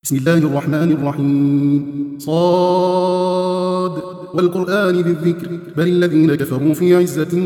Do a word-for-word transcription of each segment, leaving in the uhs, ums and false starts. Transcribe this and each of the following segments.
بسم الله الرحمن الرحيم صاد والقرآن ذي الذكر بل الذين كفروا في عزة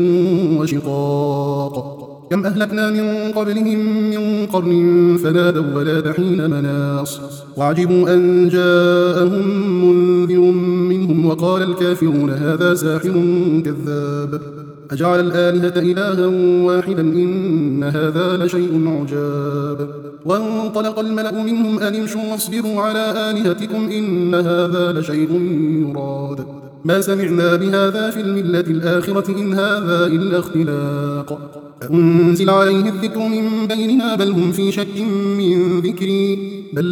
وشقاق كم أهلكنا من قبلهم من قرن فنادوا ولا حين مناص وعجبوا أن جاءهم منذر منهم وقال الكافرون هذا ساحر كذاب أجعل الآلهة إلها واحدا إن هذا لشيء عجاب وانطلق الملأ منهم أن امشوا واصبروا على آلهتكم إن هذا لشيء يراد ما سمعنا بهذا في الملة الآخرة إن هذا إلا اختلاق أنزل عليه الذكر من بيننا بل هم في شك من ذكري بل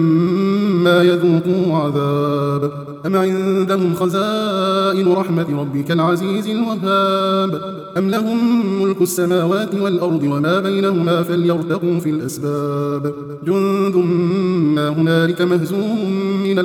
لما يذوقوا عذاب أم عندهم خزائن رحمة ربك العزيز الوهاب أم لهم ملك السماوات والأرض وما بينهما فليرتقوا في الأسباب جند ما هنالك مهزوم من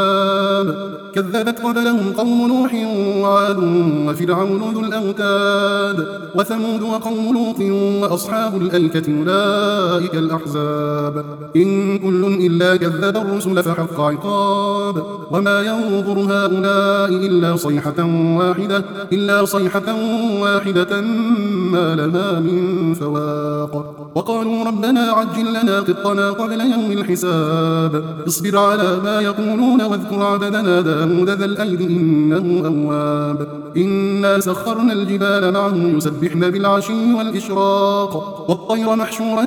الأحزاب كذبت قبلهم قوم نوح وعاد وفرعون ذو الأوتاد وثمود وقوم لوط وأصحاب الأيكة أولئك الأحزاب إن كل إلا كذب الرسل فحق عقاب وما ينظر هؤلاء إلا صيحة واحدة إلا صيحة واحدة ما لها من فواق وقالوا ربنا عجل لنا قطنا قبل يوم الحساب اصبر على ما يقولون واذكر عبدنا داود ذا الأيد إنه أواب إنا سخرنا الجبال معه يسبحن بالعشي والإشراق والطير محشورة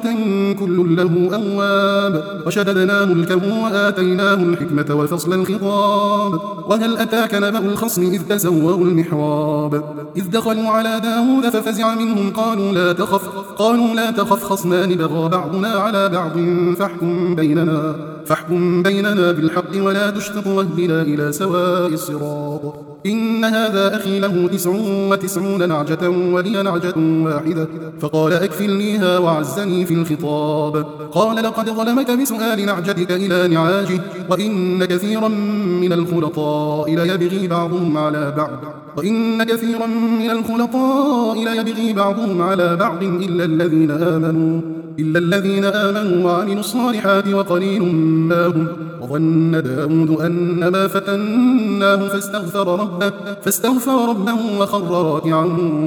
كل له أواب وشددنا ملكه وآتيناه الحكمة وفصل الخطاب وهل أتاك نبأ الخصم إذ تسوروا المحراب إذ دخلوا على داود ففزع منهم قالوا لا تخف قالوا لا تخف خصمان بغى بعضنا على بعض فاحكم بيننا فاحكم بيننا بالحق ولا تشتط واهدنا إلى سواء الصراط إن هذا أخي له تسع وتسعون نعجة ولي نعجة واحدة فقال أكفلنيها وعزني في الخطاب قال لقد ظلمك بسؤال نعجتك إلى نعاجه وإن كثيرا من الخلطاء ليبغي بعضهم على بعض وإن كثيرا من الخلطاء ليبغي بعضهم على بعض إلا الذين آمنوا إلا الذين آمنوا وعملوا الصالحات وقليل ما هم وظن داود أنما فتناه فاستغفر ربه فاستغفر ربه وخر راكعا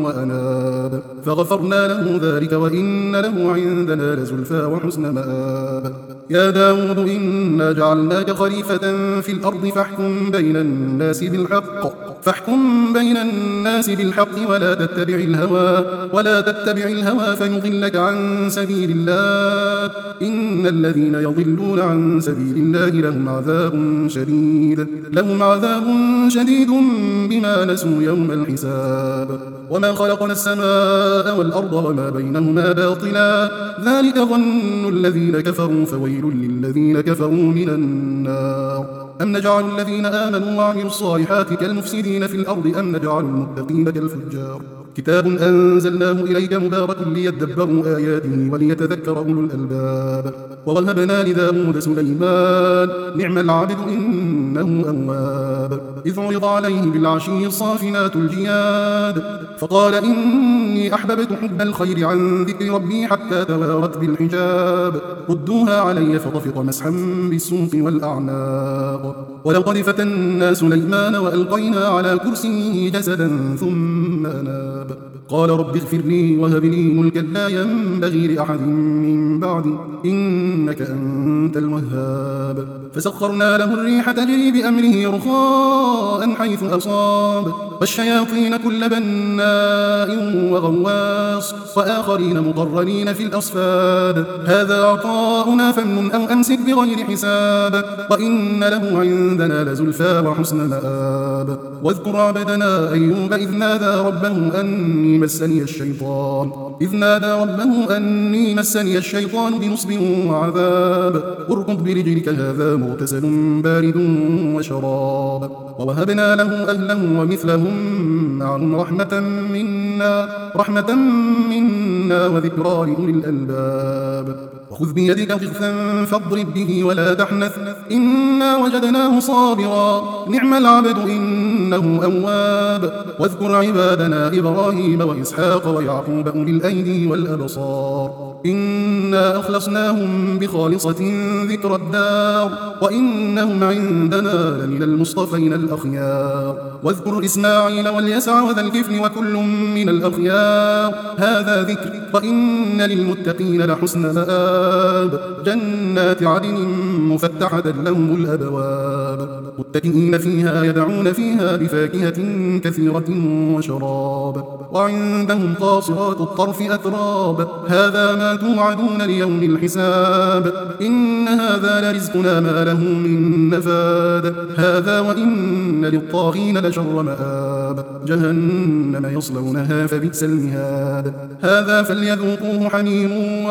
وأناب فغفرنا له ذلك وإن له عندنا لزلفى وحسن مآب يا داود إنا جعلناك خليفة في الأرض فاحكم بين الناس بالحق فاحكم بين الناس بالحق ولا تتبع الهوى ولا تتبع الهوى فيضلك عن سبيل الله إن الذين يضلون عن سبيل الله لهم عذاب شديد لهم عذاب شديد بما نسوا يوم الحساب وما خلقنا السماء والأرض وما بينهما باطلا ذلك ظن الذين كفروا فويل للذين كفروا من النار أم نجعل الذين آمنوا وعملوا الصالحات كالمفسدين في الأرض أم نجعل المتقين كالفجار كتاب أنزلناه إليك مبارك ليدبروا آياته وليتذكر أولو الألباب ووهبنا لداود سليمان نعم العبد إنه أواب إذ عرض عليه بالعشي الصافنات الجياد فقال إني أحببت حب الخير عن ذكر ربي حتى توارت بالحجاب ردوها علي فطفق مسحا بالسوق والأعناق ولقد فتنا سليمان وألقينا على كرسيه جسدا ثم أناب قال رب اغفر لي وهب لي ملكا لا ينبغي لأحد من بعدي إنك أنت الوهاب فسخرنا له الريح تجري بأمره رخاء حيث أصاب والشياطين كل بناء وغواص وآخرين مقرنين في الأصفاد هذا عطاؤنا فامنن أو أمسك بغير حساب وإن له عندنا لزلفى وحسن مآب واذكر عبدنا أيوب إذ نادى ربه أني مسني الشيطان إذ نادى ربه أني مسني الشيطان بنصب وعذاب اركض برجلك هذا مغتسل بارد وشراب ووهبنا له أهله ومثلهم معهم رحمة منا رحمة منا وذكرى لأولي الألباب وخذ بيدك ضغثا فاضرب به ولا تحنث إنا وجدناه صابرا نعم العبد إنه أواب واذكر عبادنا إبراهيم وإسحاق ويعقوب أولي الألباب الأيدي والأبصار. إنا أخلصناهم بخالصة ذكر الدار وإنهم عندنا لمن المصطفين الأخيار. واذكر إسماعيل واليسع وذا الكفل وكل من الأخيار. هذا ذكر وإن للمتقين لحسن مآب. جنات عدن مفتحة لهم الأبواب متكئين فيها يدعون فيها بفاكهة كثيرة وشراب. وعندهم قاصرات الطرف أتراب. هذا ما توعدون ليوم الحساب. إن هذا لرزقنا ما له من نفاد. هذا وإن للطاغين لشر مآب. جهنم يصلونها فبئس المهاد. هذا فليذوقوه حميم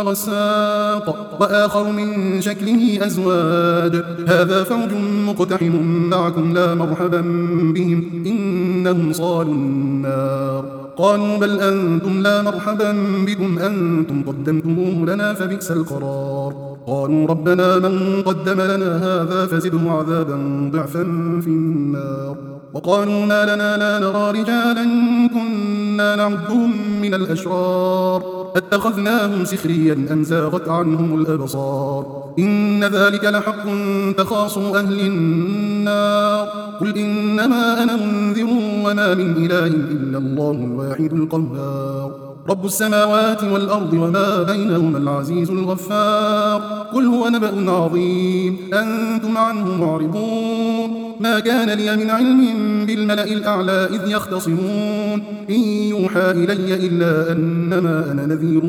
وغساق وآخر من شكله أزواج. هذا فوج مقتحم معكم لا مرحبا بهم إنهم صالوا النار. قالوا بل أنتم لا مرحبا بكم أنتم قدمتموه لنا فبئس القرار. قالوا ربنا من قدم لنا هذا فزده عذابا ضعفا في النار. وقالوا ما لنا لا نرى رجالا كنا نعدهم من الأشرار اتخذناهم سخريا أم زاغت عنهم الأبصار. إن ذلك لحق تخاصم أهل النار. قل إنما أنا منذر وما من إله إلا الله الواحد القهار. رب السماوات والأرض وما بينهما العزيز الغفار. قل هو نبأ عظيم أنتم عنه معرضون. ما كان لي من علم بالملأ الأعلى إذ يختصمون. إن يوحى إلي إلا أنما أنا نذير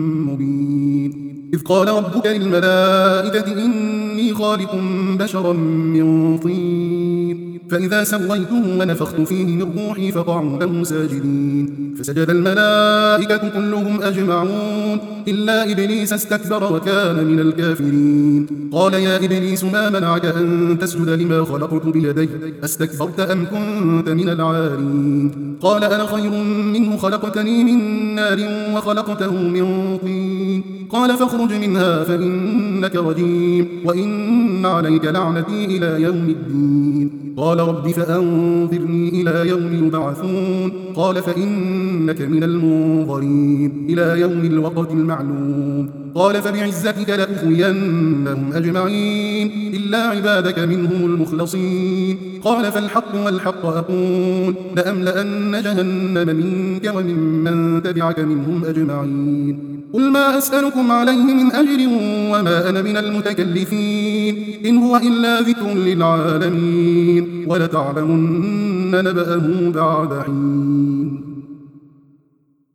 مبين. إذ قال ربك للملائكة إني خالق بشرا من طين فإذا سويته ونفخت فيه من روحي فقعوا له ساجدين. فسجد الملائكة كلهم أجمعون إلا إبليس استكبر وكان من الكافرين. قال يا إبليس ما منعك أن تسجد لما خلقت بيدي أستكبرت أم كنت من العالين. قال أنا خير منه خلقتني من نار وخلقته من طين. قال فاخرج منها فإنك رجيم وإن عليك لعنتي إلى يوم الدين. قال رب فأنظرني إلى يوم يبعثون. قال فإنك من المنظرين إلى يوم الوقت المعلوم. قال فبعزتك لأغوينهم أجمعين إلا عبادك منهم المخلصين. قال فالحق والحق أقول لأملأن جهنم منك وممن تبعك منهم أجمعين. قل ما أسألكم عليه من أجر وما أنا من المتكلفين إن هو إلا ذكر للعالمين ولتعلمن نبأه بعد حين.